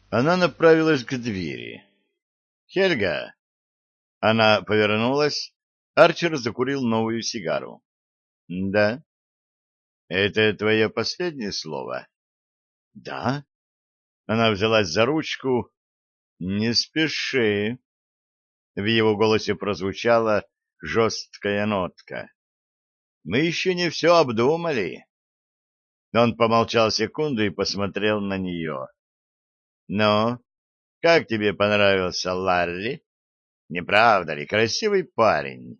Она направилась к двери. «Хельга!» Она повернулась. Арчер закурил новую сигару. «Да? Это твое последнее слово?» «Да?» Она взялась за ручку. «Не спеши!» В его голосе прозвучала жесткая нотка. «Мы еще не все обдумали». Он помолчал секунду и посмотрел на нее. «Ну, как тебе понравился Ларри? Не правда ли, красивый парень?»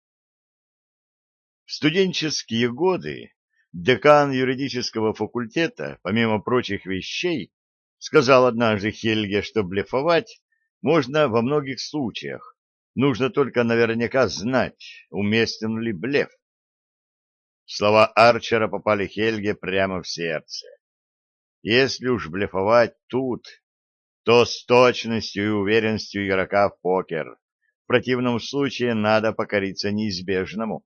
В студенческие годы декан юридического факультета, помимо прочих вещей, сказал однажды Хельге, что блефовать можно во многих случаях. Нужно только наверняка знать, уместен ли блеф. Слова Арчера попали Хельге прямо в сердце. Если уж блефовать тут, то с точностью и уверенностью игрока в покер. В противном случае надо покориться неизбежному.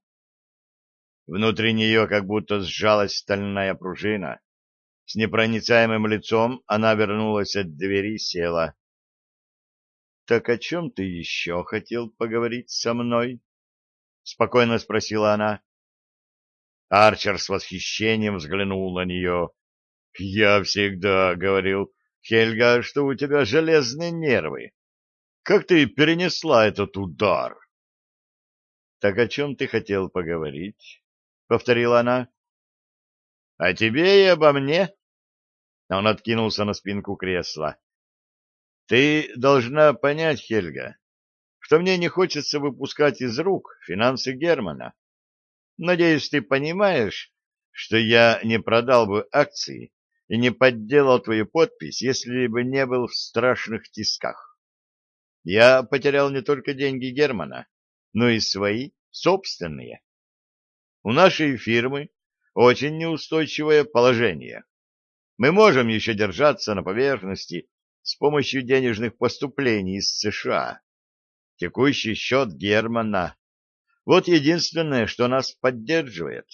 Внутри нее как будто сжалась стальная пружина. С непроницаемым лицом она вернулась от двери и села. — Так о чем ты еще хотел поговорить со мной? — спокойно спросила она. Арчер с восхищением взглянул на нее. — Я всегда говорил, Хельга, что у тебя железные нервы. Как ты перенесла этот удар? — Так о чем ты хотел поговорить? — повторила она. — О тебе и обо мне. Он откинулся на спинку кресла. — Ты должна понять, Хельга, что мне не хочется выпускать из рук финансы Германа. Надеюсь, ты понимаешь, что я не продал бы акции и не подделал твою подпись, если бы не был в страшных тисках. Я потерял не только деньги Германа, но и свои собственные. У нашей фирмы очень неустойчивое положение. Мы можем еще держаться на поверхности с помощью денежных поступлений из США. Текущий счет Германа. Вот единственное, что нас поддерживает.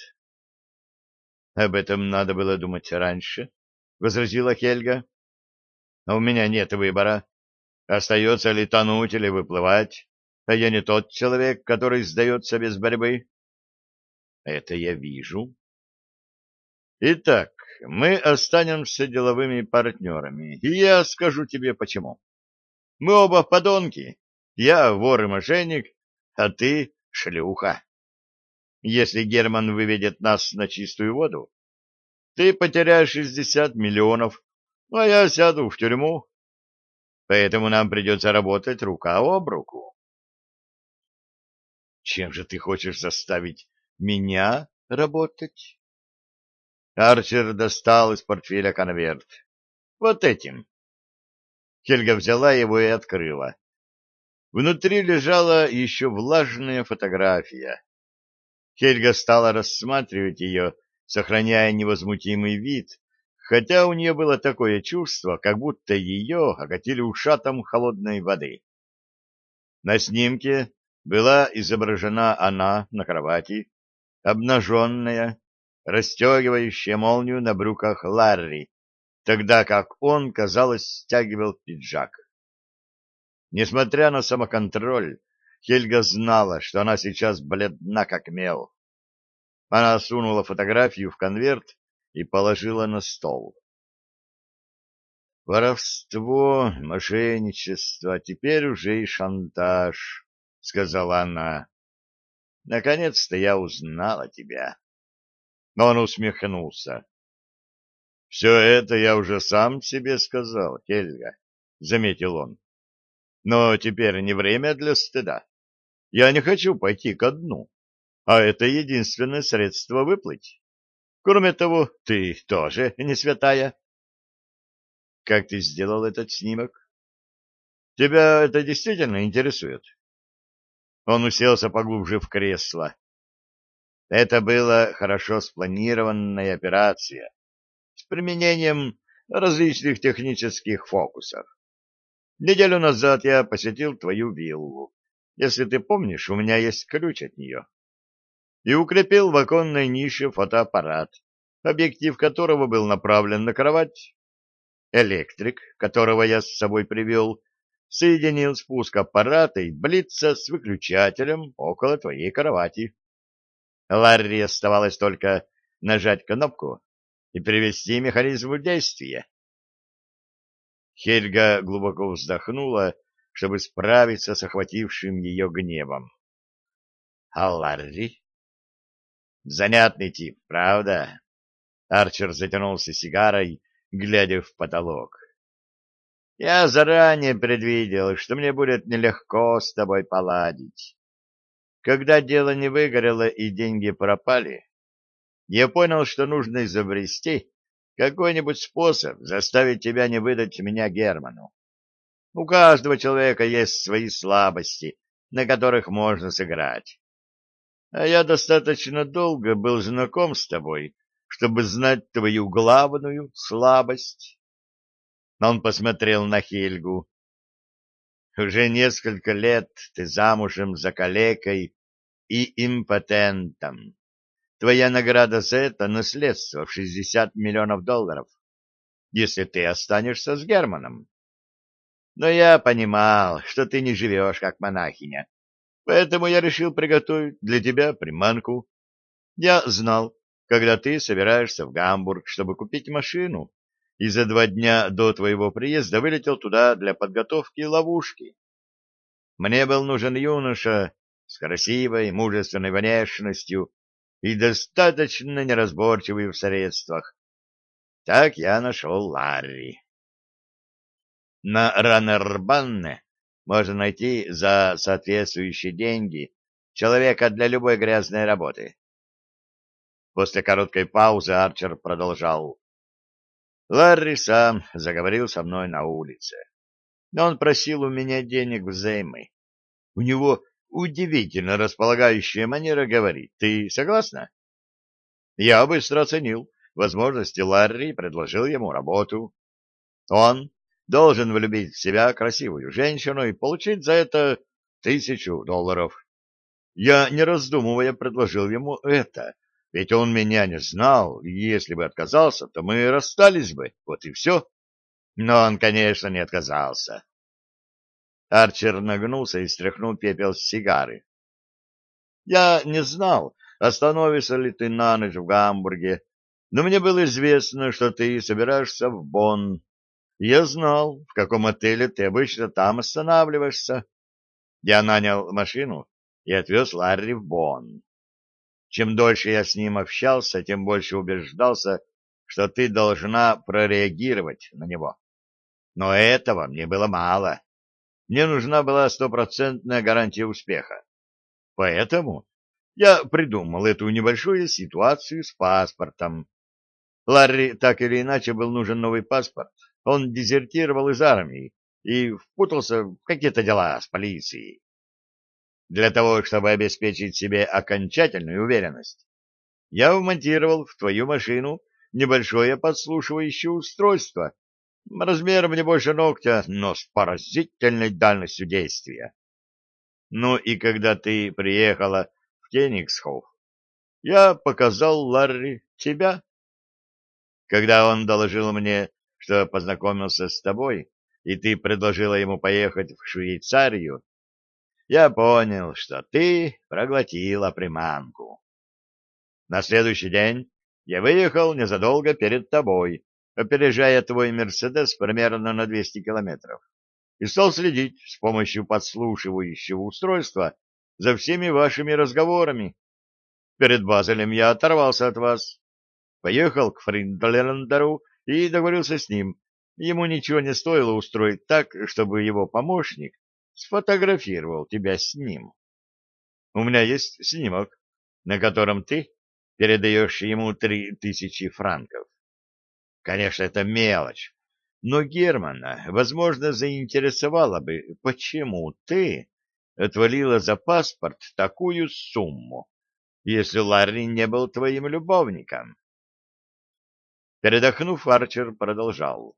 — Об этом надо было думать раньше, — возразила Хельга. — А у меня нет выбора. Остается ли тонуть или выплывать, а я не тот человек, который сдается без борьбы. — Это я вижу. Итак, мы останемся деловыми партнерами, и я скажу тебе почему. Мы оба подонки. Я вор и мошенник, а ты шлюха. Если Герман выведет нас на чистую воду, ты потеряешь 60 миллионов, а я сяду в тюрьму. Поэтому нам придется работать рука об руку. Чем же ты хочешь заставить меня работать? Арчер достал из портфеля конверт. Вот этим. Хельга взяла его и открыла. Внутри лежала еще влажная фотография. Хельга стала рассматривать ее, сохраняя невозмутимый вид, хотя у нее было такое чувство, как будто ее окатили ушатом холодной воды. На снимке была изображена она на кровати, обнаженная, расстегивающая молнию на брюках Ларри, тогда как он, казалось, стягивал пиджак. Несмотря на самоконтроль, Хельга знала, что она сейчас бледна как мел. Она сунула фотографию в конверт и положила на стол. «Воровство, мошенничество, а теперь уже и шантаж», — сказала она. «Наконец-то я узнала тебя». Но он усмехнулся. «Все это я уже сам себе сказал, Хельга», — заметил он. «Но теперь не время для стыда. Я не хочу пойти ко дну, а это единственное средство выплыть. Кроме того, ты тоже не святая». «Как ты сделал этот снимок? Тебя это действительно интересует?» Он уселся поглубже в кресло. Это была хорошо спланированная операция с применением различных технических фокусов. Неделю назад я посетил твою виллу. Если ты помнишь, у меня есть ключ от нее. И укрепил в оконной нише фотоаппарат, объектив которого был направлен на кровать. Электрик, которого я с собой привел, соединил спуск аппарата и Блица с выключателем около твоей кровати. Ларри оставалось только нажать кнопку и привести механизм в действие. Хельга глубоко вздохнула, чтобы справиться с охватившим ее гневом. — А Ларри? — Занятный тип, правда? Арчер затянулся сигарой, глядя в потолок. — Я заранее предвидел, что мне будет нелегко с тобой поладить. Когда дело не выгорело и деньги пропали, я понял, что нужно изобрести какой-нибудь способ заставить тебя не выдать меня Герману. У каждого человека есть свои слабости, на которых можно сыграть. А я достаточно долго был знаком с тобой, чтобы знать твою главную слабость. Он посмотрел на Хельгу. Уже несколько лет ты замужем за калекой и импотентом. Твоя награда за это — наследство в 60 миллионов долларов, если ты останешься с Германом. Но я понимал, что ты не живешь как монахиня, поэтому я решил приготовить для тебя приманку. Я знал, когда ты собираешься в Гамбург, чтобы купить машину, и за 2 дня до твоего приезда вылетел туда для подготовки ловушки. Мне был нужен юноша с красивой, мужественной внешностью и достаточно неразборчивый в средствах. Так я нашел Ларри. На Раннербанне можно найти за соответствующие деньги человека для любой грязной работы. После короткой паузы Арчер продолжал. Ларри сам заговорил со мной на улице. Но он просил у меня денег взаймы. У него удивительно располагающая манера говорить. Ты согласна? Я быстро оценил возможности Ларри и предложил ему работу. Он должен влюбить в себя красивую женщину и получить за это $1000. Я, не раздумывая, предложил ему это, ведь он меня не знал, и если бы отказался, то мы расстались бы, вот и все. Но он, конечно, не отказался. Арчер нагнулся и стряхнул пепел с сигары. Я не знал, остановишься ли ты на ночь в Гамбурге, но мне было известно, что ты собираешься в Бонн. Я знал, в каком отеле ты обычно там останавливаешься. Я нанял машину и отвез Ларри в Бонн. Чем дольше я с ним общался, тем больше убеждался, что ты должна прореагировать на него. Но этого мне было мало. Мне нужна была 100% гарантия успеха. Поэтому я придумал эту небольшую ситуацию с паспортом. Ларри так или иначе был нужен новый паспорт. Он дезертировал из армии и впутался в какие-то дела с полицией. Для того, чтобы обеспечить себе окончательную уверенность, я вмонтировал в твою машину небольшое подслушивающее устройство, размером не больше ногтя, но с поразительной дальностью действия. Ну и когда ты приехала в Кенигсхоф, я показал Ларри тебя. Когда он доложил мне, что познакомился с тобой, и ты предложила ему поехать в Швейцарию, я понял, что ты проглотила приманку. На следующий день я выехал незадолго перед тобой, опережая твой «Мерседес» примерно на 200 километров, и стал следить с помощью подслушивающего устройства за всеми вашими разговорами. Перед Базелем я оторвался от вас, поехал к Фриндлендеру и договорился с ним. Ему ничего не стоило устроить так, чтобы его помощник сфотографировал тебя с ним. У меня есть снимок, на котором ты передаешь ему 3000 франков. Конечно, это мелочь, но Германа, возможно, заинтересовало бы, почему ты отвалила за паспорт такую сумму, если Ларри не был твоим любовником. Передохнув, Арчер продолжал.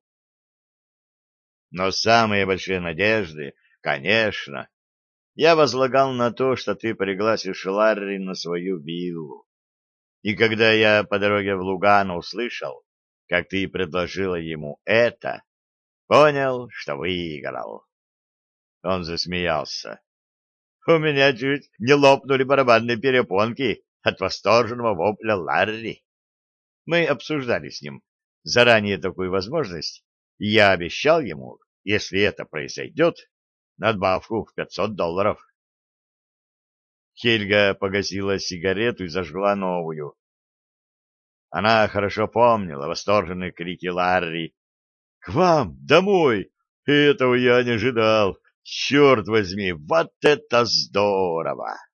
Но самые большие надежды, конечно, я возлагал на то, что ты пригласишь Ларри на свою виллу. И когда я по дороге в Лугано услышал, как ты предложила ему это, понял, что выиграл. Он засмеялся. У меня чуть не лопнули барабанные перепонки от восторженного вопля Ларри. Мы обсуждали с ним заранее такую возможность, и я обещал ему, если это произойдет, надбавку в $500. Хельга погасила сигарету и зажгла новую. Она хорошо помнила восторженные крики Ларри. «К вам, домой! Этого я не ожидал! Черт возьми, вот это здорово!»